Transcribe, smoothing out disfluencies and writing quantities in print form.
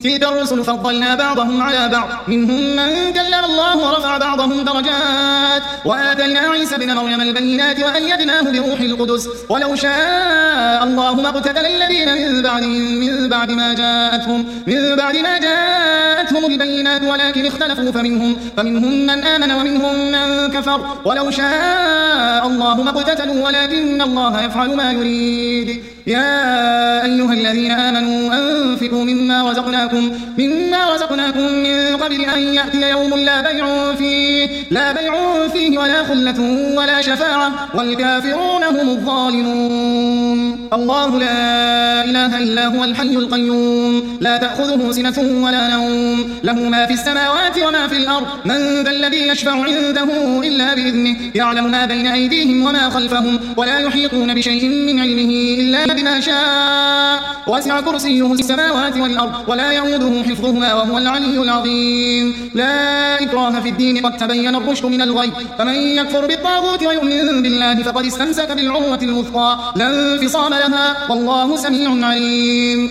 تلك الرسل فضلنا بعضهم على بعض منهم من كلم الله ورفع بعضهم درجات وآتينا عيسى ابن مريم البينات وأيدناه بروح القدس ولو شاء الله ما اقتتل الذين من بعدهم من بعد ما جاءتهم البينات ولكن اختلفوا فمنهم من آمن ومنهم من كفر ولو شاء الله ما اقتتلوا ولكن الله يفعل ما يريد. يا أيها الذين آمنوا أنفقوا مما رزقناكم من قبل أن يأتي يوم لا بيع فيه ولا خلة ولا شفاعة والكافرون هم الظالمون. الله لا إله إلا هو الحي القيوم لا تأخذه سنة ولا نوم له ما في السماوات وما في الأرض من ذا الذي يشفع عنده إلا بإذنه يعلم ما بين أيديهم وما خلفهم ولا يحيطون بشيء من علمه إلا بما شاء وسع كرسيه السماوات والأرض ولا يؤوده حفظهما وهو العلي العظيم. لا إكراه في الدين قد تبين الرشد من الغي فمن يكفر بالطاغوت ويؤمن بالله فقد استمسك بالعروة الوثقى لا انفصام لها والله سميع عليم.